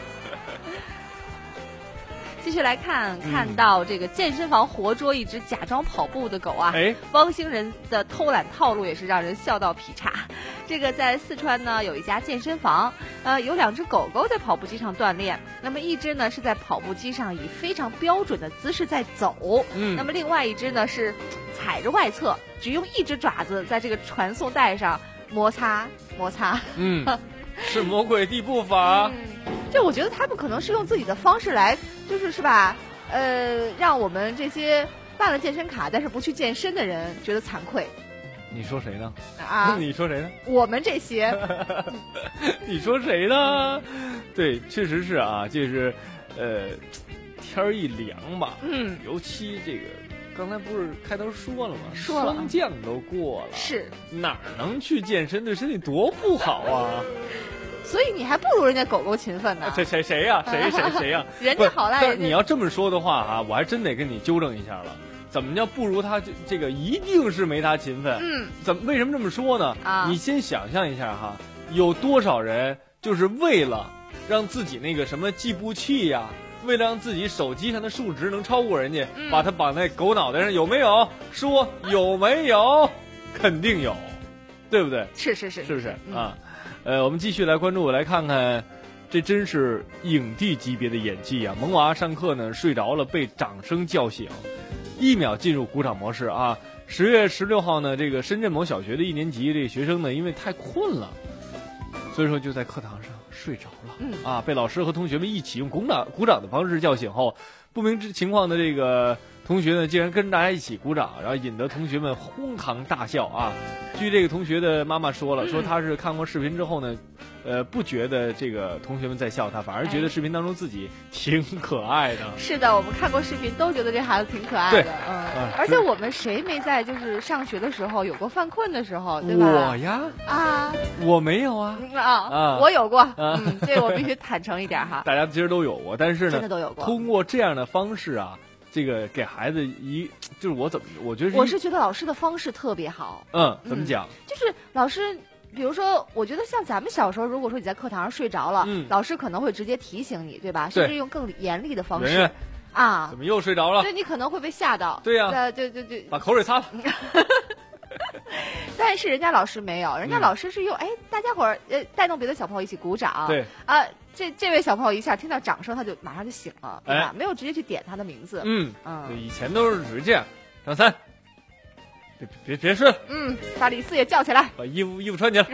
继续来看，看到这个健身房活捉一只假装跑步的狗啊！ 哎， 汪星人的偷懒套路也是让人笑到劈叉。这个在四川呢，有一家健身房，呃，有两只狗狗在跑步机上锻炼。那么一只呢是在跑步机上以非常标准的姿势在走，嗯，那么另外一只呢是踩着外侧，只用一只爪子在这个传送带上摩擦摩擦。 嗯，是魔鬼地步法。 嗯这我觉得他们可能是用自己的方式来，就是是吧？呃，让我们这些办了健身卡但是不去健身的人觉得惭愧。 你说谁呢？ 啊？ 你说谁呢？ 我们这些。 你说谁呢？对，确实是啊，就是呃，天儿一凉吧，嗯，尤其这个刚才不是开头说了吗？ 说了， 霜降都过了， 是哪儿能去健身？对身体多不好啊！ 所以你还不如人家狗狗勤奋呢。 谁谁谁呀？谁谁谁呀？ 人家好赖。 但是你要这么说的话啊，我还真得跟你纠正一下了。怎么叫不如他？这这个一定是没他勤奋。 嗯。 怎么？为什么这么说呢？ 啊。 你先想象一下哈，有多少人就是为了让自己那个什么计步器呀、啊，为了让自己手机上的数值能超过人家，嗯、把它绑在狗脑袋上，有没有？说有没有？肯定有，对不对？ 是是是， 是不是、嗯、啊？呃，我们继续来关注，来看看，这真是影帝级别的演技啊！萌娃上课呢睡着了，被掌声叫醒，一秒进入鼓掌模式啊！十月十六号呢，这个深圳某小学的一年级这个学生呢，因为太困了，所以说就在课堂上睡着了。 嗯啊，被老师和同学们一起用鼓掌鼓掌的方式叫醒后，不明之情况的这个同学呢竟然跟大家一起鼓掌，然后引得同学们哄堂大笑啊。据这个同学的妈妈说了，说他是看过视频之后呢，呃，不觉得这个同学们在笑他，反而觉得视频当中自己挺可爱的。 是的，我们看过视频都觉得这孩子挺可爱的，嗯，啊、而且我们谁没在就是上学的时候有过犯困的时候，对吧？ 我呀， 啊， 我没有啊， 啊啊，我有过，啊、嗯，这我必须坦诚一点哈。 大家其实都有过，但是呢， 真的都有过。 通过这样的方式啊。这个给孩子一，就是我怎么，我觉得我是觉得老师的方式特别好。 嗯，怎么讲？ 嗯、就是老师，比如说，我觉得像咱们小时候，如果说你在课堂上睡着了，嗯、老师可能会直接提醒你，对吧？甚至用更严厉的方式。 圆圆啊， 怎么又睡着了？ 对，你可能会被吓到。 对呀、 啊，对对对， 把口水擦了。 但是人家老师没有，人家老师是用、嗯、哎，大家伙儿呃带动别的小朋友一起鼓掌。 对啊。这这位小朋友一下听到掌声，他就马上就醒了，对吧？哎、没有直接去点他的名字。 嗯嗯， 以前都是属于这样，张三，别别别睡了。 嗯，把李四也叫起来， 把衣服衣服穿起来。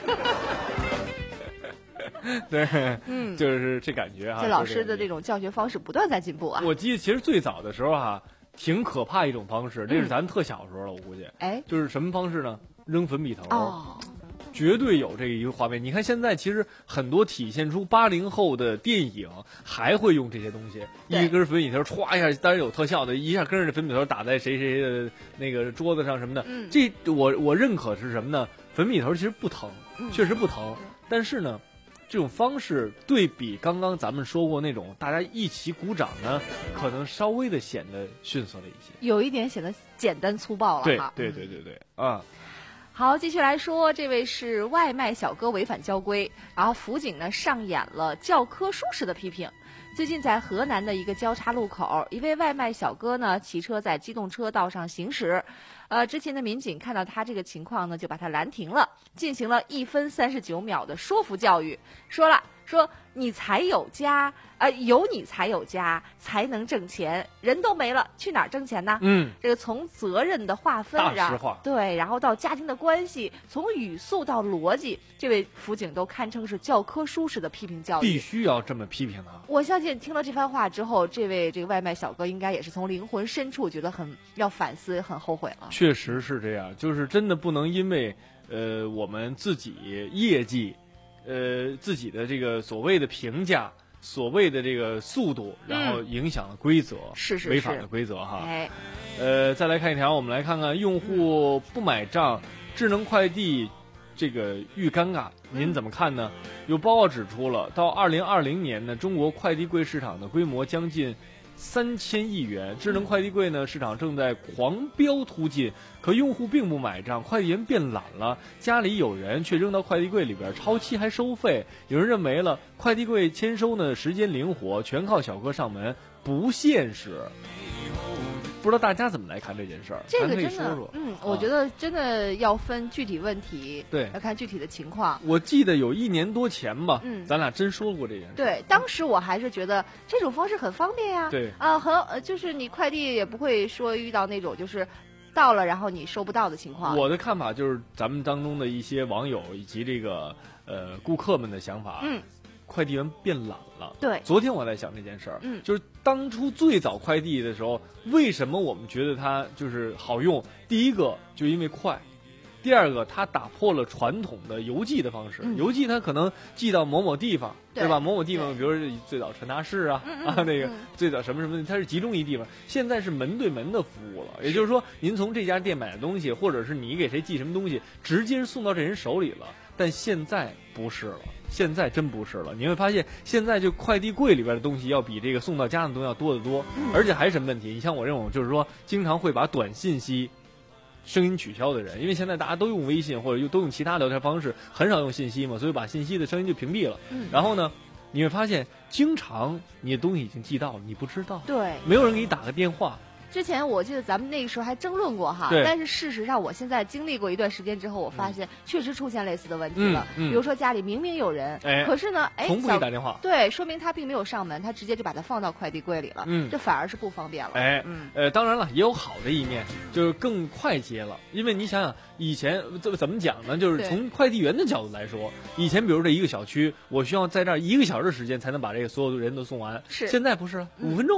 对， 嗯， 就是这感觉啊。 这老师的这种教学方式不断在进步啊。 我记得其实最早的时候哈、啊，挺可怕一种方式，这是咱特小时候了，我估计。 哎， 就是什么方式呢？扔粉笔头。 哦。 绝对有这一个画面。你看现在其实很多体现出八零后的电影还会用这些东西，一根粉笔头歘一下，当然有特效的，一下跟着粉笔头打在谁谁的那个桌子上什么的。 嗯、 这我我认可是什么呢？粉笔头其实不疼，确实不疼，嗯、但是呢，这种方式对比刚刚咱们说过那种大家一起鼓掌呢，可能稍微的显得逊色了一些， 有一点显得简单粗暴了。 对对对对对啊。 好，继续来说，这位是外卖小哥违反交规，然后辅警呢上演了教科书式的批评。最近在河南的一个交叉路口，一位外卖小哥呢骑车在机动车道上行驶，呃，之前的民警看到他这个情况呢，就把他拦停了，进行了一分三十九秒的说服教育，说了说你才有家，呃，有你才有家，才能挣钱，人都没了，去哪儿挣钱呢？ 嗯， 这个从责任的划分， 大实话， 对，然后到家庭的关系，从语速到逻辑，这位辅警都堪称是教科书式的批评教育， 必须要这么批评他。 我相信听了这番话之后，这位这个外卖小哥应该也是从灵魂深处觉得很要反思，很后悔了。 确实是这样，就是真的不能因为呃我们自己业绩。呃，自己的这个所谓的评价，所谓的这个速度，然后影响了规则， 是是违反了规则哈。 哎， 呃，再来看一条，我们来看看用户不买账，智能快递这个愈尴尬，您怎么看呢？有报告指出了，到二零二零年呢，中国快递柜市场的规模将近三千亿元，智能快递柜呢市场正在狂飙突进，可用户并不买账，快递员变懒了，家里有人却扔到快递柜里边，超期还收费。有人认为了快递柜签收呢时间灵活，全靠小哥上门，不现实。不知道大家怎么来看这件事儿？ 这个真的， 说说嗯，啊、我觉得真的要分具体问题， 对， 要看具体的情况。 我记得有一年多前吧， 嗯， 咱俩真说过这件事。 对，当时我还是觉得这种方式很方便呀， 对啊，很呃，就是你快递也不会说遇到那种就是到了然后你收不到的情况。 我的看法就是咱们当中的一些网友以及这个呃顾客们的想法， 嗯。 快递员变懒了。 对， 昨天我在想这件事儿， 嗯， 就是当初最早快递的时候，为什么我们觉得它就是好用？第一个就因为快，第二个它打破了传统的邮寄的方式。 嗯、 邮寄它可能寄到某某地方， 对, 对吧？某某地方，比如说最早传达室啊， 嗯、 啊那个、 嗯、 最早什么什么，它是集中一地方。现在是门对门的服务了，也就是说，您从这家店买的东西，或者是你给谁寄什么东西，直接送到这人手里了。但现在不是了。现在真不是了，你会发现现在就快递柜里边的东西要比这个送到家的东西要多得多， 嗯、 而且还什么问题？你像我这种就是说经常会把短信息声音取消的人，因为现在大家都用微信或者又都用其他聊天方式，很少用信息嘛，所以把信息的声音就屏蔽了。 嗯、 然后呢，你会发现经常你的东西已经寄到了，你不知道， 对， 没有人给你打个电话。 之前我记得咱们那个时候还争论过哈，但是事实上我现在经历过一段时间之后，我发现确实出现类似的问题了。 嗯嗯、 比如说家里明明有人， 哎、 可是呢，哎， 从不给打电话， 对，说明他并没有上门，他直接就把它放到快递柜里了， 嗯， 这反而是不方便了。 哎， 嗯， 呃，当然了，也有好的一面，就是更快捷了。因为你想想，以前怎怎么讲呢？就是从快递员的角度来说，以前比如这一个小区，我需要在这儿一个小时的时间才能把这个所有的人都送完， 是， 现在不是了，五分钟。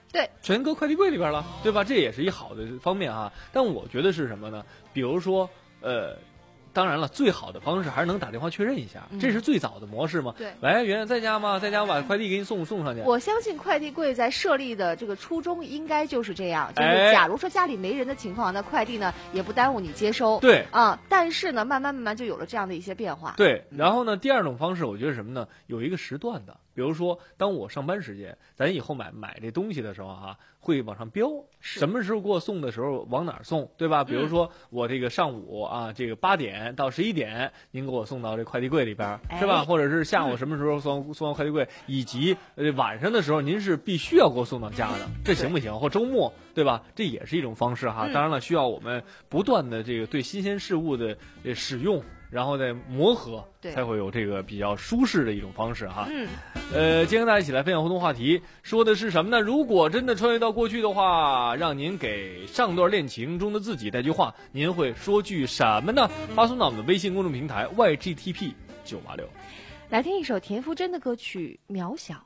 对， 全搁快递柜里边了，对吧？这也是一好的方面啊。但我觉得是什么呢？比如说，呃。当然了，最好的方式还是能打电话确认一下， 嗯、 这是最早的模式嘛。 对， 喂，圆圆在家吗？在家，我把快递给你送送上去。 我相信快递柜在设立的这个初衷应该就是这样，就是假如说家里没人的情况，那快递呢也不耽误你接收。 对啊，但是呢，慢慢慢慢就有了这样的一些变化。 对，然后呢，第二种方式，我觉得什么呢？有一个时段的，比如说，当我上班时间，咱以后买买这东西的时候啊，会往上标，什么时候给我送的时候往哪儿送，对吧？比如说我这个上午啊，这个八点到十一点，您给我送到这快递柜里边，是吧？ 哎、 或者是下午什么时候送、嗯、送到快递柜，以及呃晚上的时候，您是必须要给我送到家的，这行不行？或周末，对吧？这也是一种方式哈。 嗯、 当然了，需要我们不断的这个对新鲜事物的呃使用。然后再磨合，才会有这个比较舒适的一种方式哈。 嗯， 呃，今天跟大家一起来分享互动话题，说的是什么呢？如果真的穿越到过去的话，让您给上段恋情中的自己带句话，您会说句什么呢？发送到我们的微信公众平台 Y G T P 九八六。 来听一首田馥甄的歌曲《渺小》。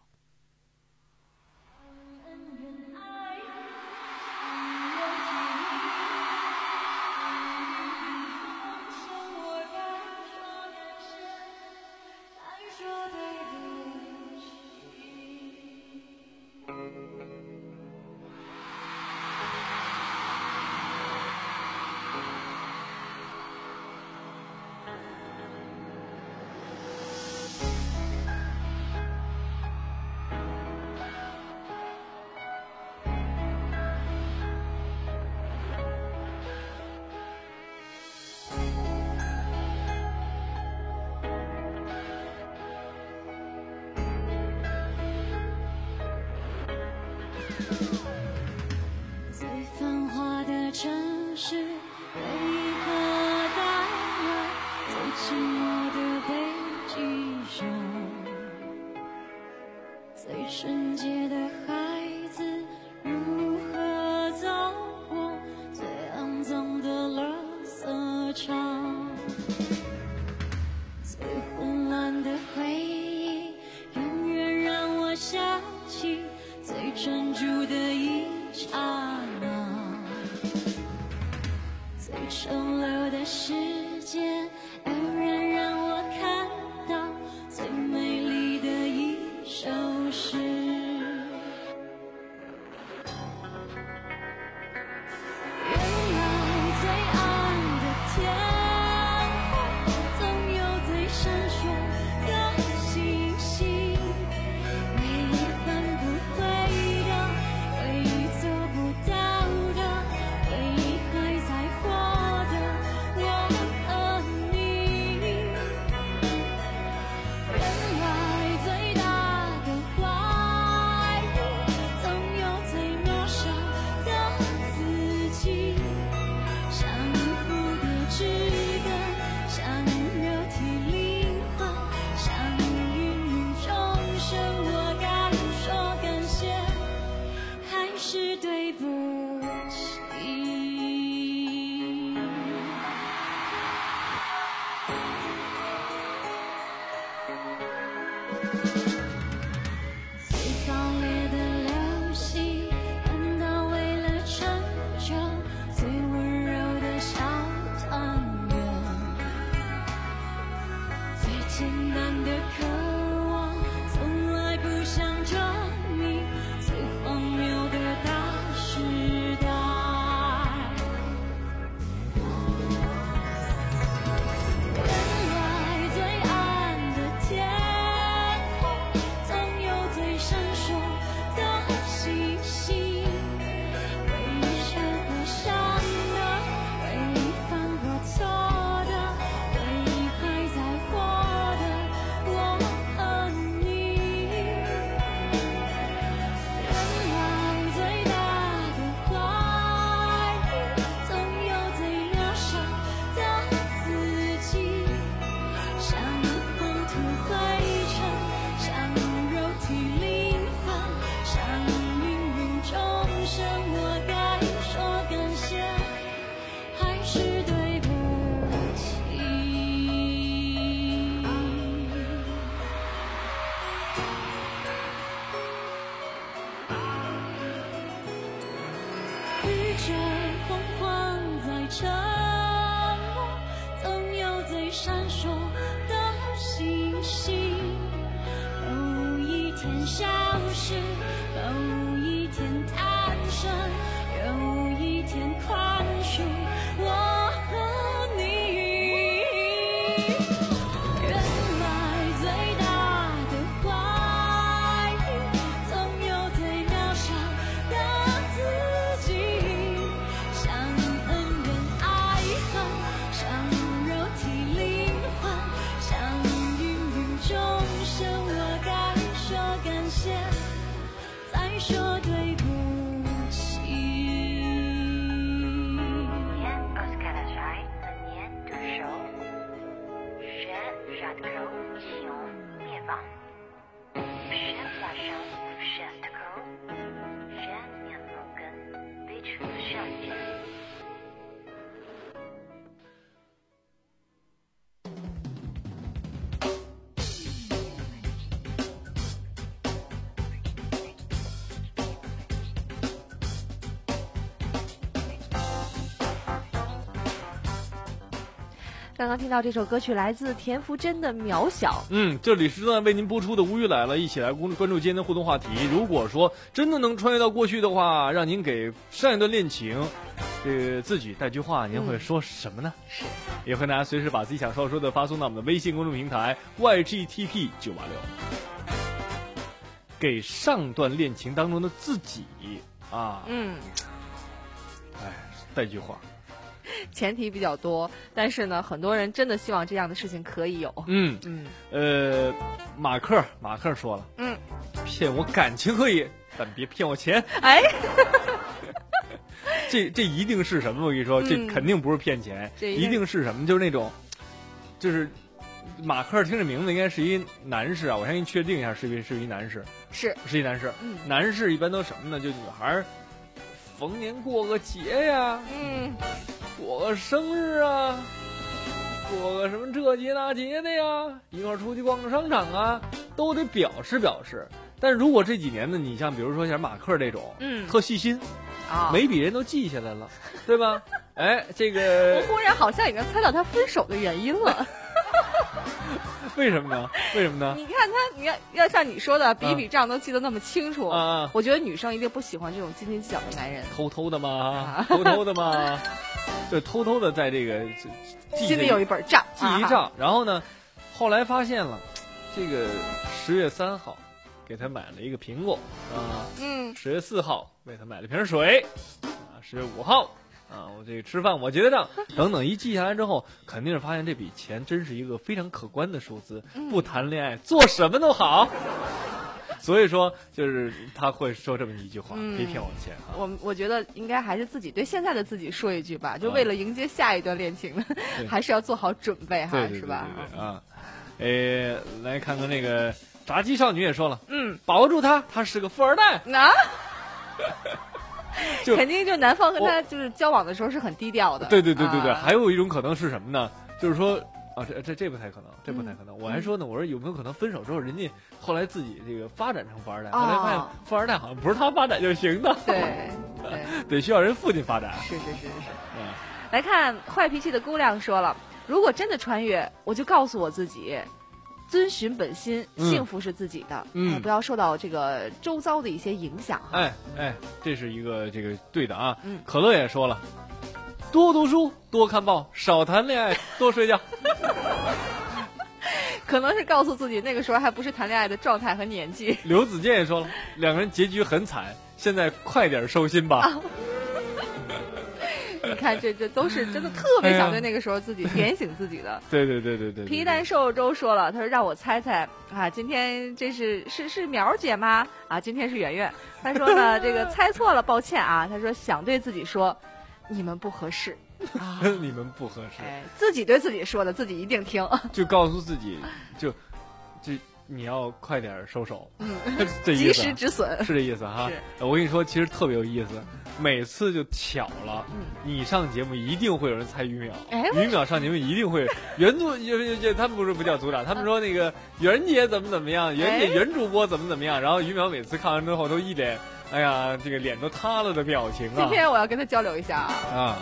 最繁华的城市为何带来最寂寞的北极熊？最纯洁的孩子如何走过最肮脏的垃圾场？最混乱的回忆永远让我想起最专注的一刹那，最丑陋的世界偶然让我看到最美丽的一首诗。原来最暗的天空总有最闪烁的星星，唯一换不回的，唯一做不到的，唯一还在活的，我和沉默，总有最闪烁的星星。某一天消失，某一天诞生，有一天宽恕我和你。原来最大的怀疑，总有最渺小的自己。像恩怨爱恨，像肉体灵魂，像芸芸众生，我该说感谢，再说对不起。 Viens au Scalajai, menien de show. Je j'adore Sion Mievan. Chef la chance, chef de co. Je mien mogen, bitch the shot. 刚刚听到这首歌曲来自田馥甄的《渺小》。 嗯，这里是正在为您播出的《无语来了》，一起来关关注今天的互动话题。如果说真的能穿越到过去的话，让您给上一段恋情，这个自己带句话，您会说什么呢？是、嗯，也欢迎大家随时把自己想说说的发送到我们的微信公众平台 Y G T P 九八六，给上段恋情当中的自己啊，嗯，哎，带句话。 前提比较多，但是呢，很多人真的希望这样的事情可以有。 嗯嗯，呃，马克马克说了，嗯，骗我感情可以，但别骗我钱。 哎， 这这一定是什么？我跟你说，这肯定不是骗钱， 嗯、 一定是什么？就是那种，就是马克听这名字应该是一男士啊，我先给你确定一下，是一是一男士， 是是一男士。 嗯， 男士一般都什么呢？就女孩逢年过个节呀， 嗯。 过个生日啊，过个什么这节那节的呀，一块儿出去逛个商场啊，都得表示表示。但是如果这几年呢，你像比如说像马克这种，嗯，特细心，啊，每笔人都记下来了，对吧？哎，这个我忽然好像已经猜到他分手的原因了。 为什么呢？为什么呢？ 你看他，你要要像你说的，笔笔账都记得那么清楚。 啊， 我觉得女生一定不喜欢这种斤斤计较的男人。 偷偷的嘛，偷偷的嘛，就偷偷的在这个心里有一本账， 记一账。然后呢，后来发现了，这个十月三号给他买了一个苹果啊，嗯，十月四号为他买了瓶水，啊，十月五号。啊，我这个吃饭我结的账，等等一记下来之后，肯定是发现这笔钱真是一个非常可观的数字。不谈恋爱，做什么都好。所以说，就是他会说这么一句话，嗯、别骗我钱啊！ 我我觉得应该还是自己对现在的自己说一句吧，就为了迎接下一段恋情呢，嗯、还是要做好准备哈， 对对对对对是吧？ 啊，诶，来看看那个炸鸡少女也说了，嗯，把握住他，他是个富二代啊。肯定就男方跟他就是交往的时候是很低调的。 对对对对对，啊、还有一种可能是什么呢？就是说啊，这这这不太可能，这不太可能。嗯、我还说呢，我说有没有可能分手之后，人家后来自己这个发展成富二代，哦、后来发现富二代好像不是他发展就行的， 对对， 得需要人父亲发展。 是是是是是。嗯，来看坏脾气的姑娘说了，如果真的穿越，我就告诉我自己。遵循本心，幸福是自己的，嗯，呃、不要受到这个周遭的一些影响哈。 哎哎，这是一个这个对的啊。嗯，可乐也说了，多读书，多看报，少谈恋爱，多睡觉。 可能是告诉自己那个时候还不是谈恋爱的状态和年纪。 刘子健也说了，两个人结局很惨，现在快点收心吧。啊你看，这这都是真的特别想对那个时候自己点醒自己的。 对对对对对。 皮蛋瘦肉粥说了，他说让我猜猜啊，今天这是是是苗姐吗？啊，今天是圆圆。他说呢，这个猜错了，抱歉啊。他说想对自己说，你们不合适。 啊、你们不合适。 哎，自己对自己说的，自己一定听。 就告诉自己，就就。你要快点收手，嗯，这及时止损是这意思哈。我跟你说，其实特别有意思，每次就巧了，嗯、你上节目一定会有人猜于淼， 哎、 于淼上节目一定会原主，他们不是不叫组长，他们说那个袁姐怎么怎么样，袁姐原主播怎么怎么样，然后于淼每次看完之后都一脸，哎呀，这个脸都塌了的表情啊。 今天我要跟他交流一下啊。 啊，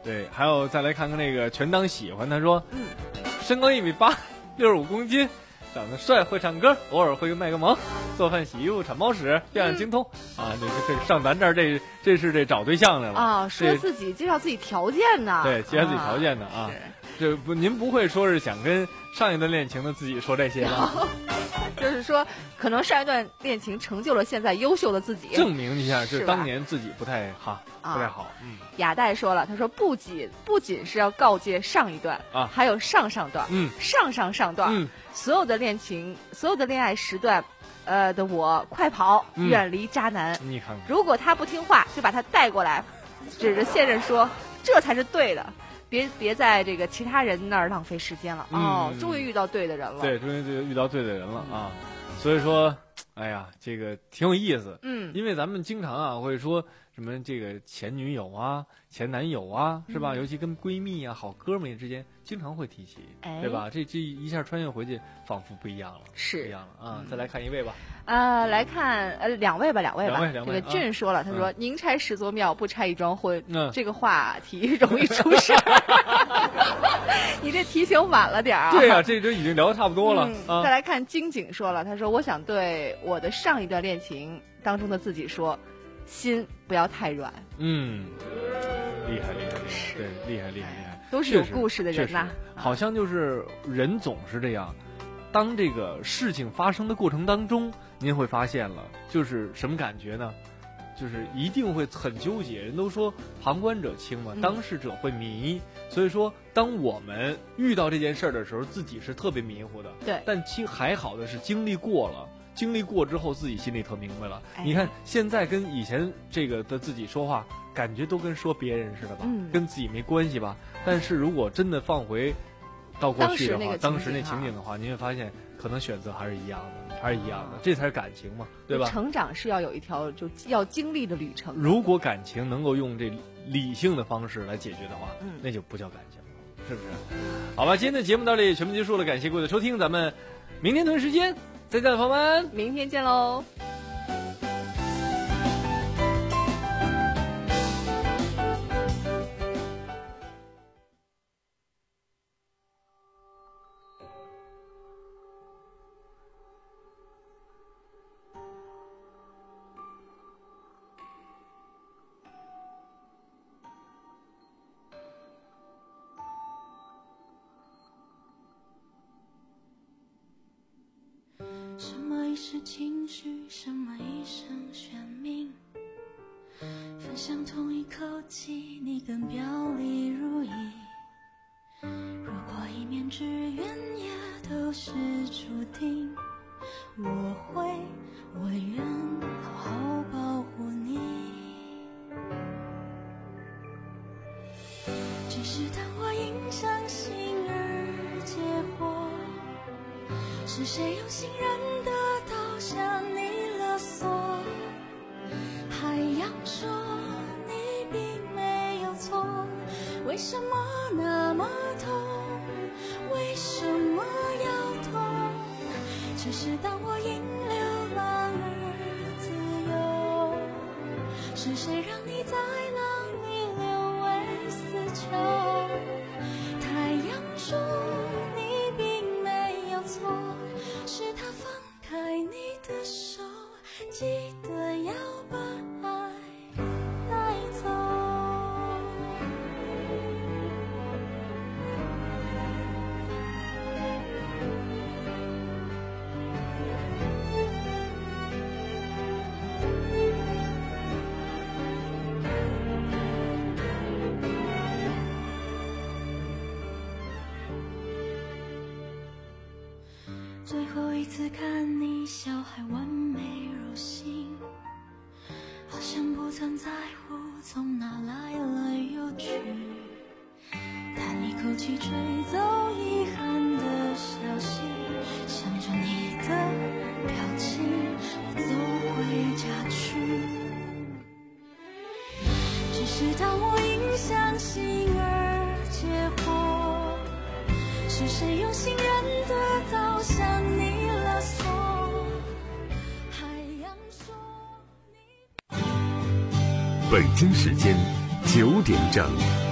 对，还有再来看看这个全当喜欢，他说， 嗯， 身高一米八，六十五公斤，长得帅，会唱歌，偶尔会卖个萌，做饭、洗衣服、铲猫屎，样样精通、嗯、啊！这这这上咱这儿这这是这找对象来了啊，说自己介绍自己条件呢， 对，介绍自己条件的啊。啊这不，您不会说是想跟上一段恋情的自己说这些吧？ 就是说，可能上一段恋情成就了现在优秀的自己， 证明一下，就是当年自己不太哈， 啊、 不太好。嗯， 雅代说了，他说不仅不仅是要告诫上一段啊， 还有上上段， 嗯， 上上上段， 嗯， 所有的恋情，所有的恋爱时段，呃的我，快跑， 嗯、 远离渣男。 你看看， 如果他不听话，就把他带过来，指着现任说，这才是对的。别别在这个其他人那儿浪费时间了、 嗯、 哦，终于遇到对的人了。 对，终于遇到对的人了啊！所以说，哎呀，这个挺有意思。 嗯， 因为咱们经常啊会说什么这个前女友啊、前男友啊，是吧？ 嗯、 尤其跟闺蜜啊、好哥们之间，经常会提起， 哎、 对吧？这这一下穿越回去，仿佛不一样了， 是不一样了啊！嗯、再来看一位吧。 呃，来看呃两位吧，两位吧。 两位，两位。 这个俊说了，他说：“宁拆十座庙，不拆一桩婚。” 嗯， 这个话题容易出事。你这提醒晚了点啊。 对啊，这都已经聊得差不多了。 嗯啊、再来看金景说了，他说：“我想对我的上一段恋情当中的自己说，心不要太软。” 嗯，厉害厉害厉害，对，厉害厉害厉害， 都是有故事的人呐、 啊。好像就是人总是这样。当这个事情发生的过程当中，您会发现了，就是什么感觉呢？就是一定会很纠结。人都说旁观者清嘛，当事者会迷。嗯、所以说，当我们遇到这件事儿的时候，自己是特别迷糊的。 对。 但其还好的是经历过了，经历过之后，自己心里特明白了。 哎、 你看现在跟以前这个的自己说话，感觉都跟说别人似的吧， 嗯、 跟自己没关系吧。但是如果真的放回到过去的话，当时那情景的话，您会发现可能选择还是一样的，还是一样的，这才是感情嘛，对吧？ 成长是要有一条就要经历的旅程。 如果感情能够用这理性的方式来解决的话， 嗯、 那就不叫感情了，是不是？好吧，今天的节目到这里全部结束了，感谢各位的收听，咱们明天同一时间再见，朋友们， 明天见喽。 什么已是情绪，什么已成选命，分享同一口气，你更表里如一。如果一面之缘也都是注定，我会我愿好好保护你。只是当我因相信而结果，是谁用信任的刀向你勒索？海洋说你并没有错，为什么那么痛？为什么要痛？只是当我因流浪而自由，是谁让你在浪里流为死囚？太阳说你并没有错，是他放开你的手，记得要把爱带走。最后一次看你笑还完美如新，好像不曾在乎从哪来了又去，叹一口气吹走遗憾的消息，想着你的表情我走回家去。只是当我因相信而结果，是谁用信任的刀向你勒索？海洋说你。 北京时间九点整。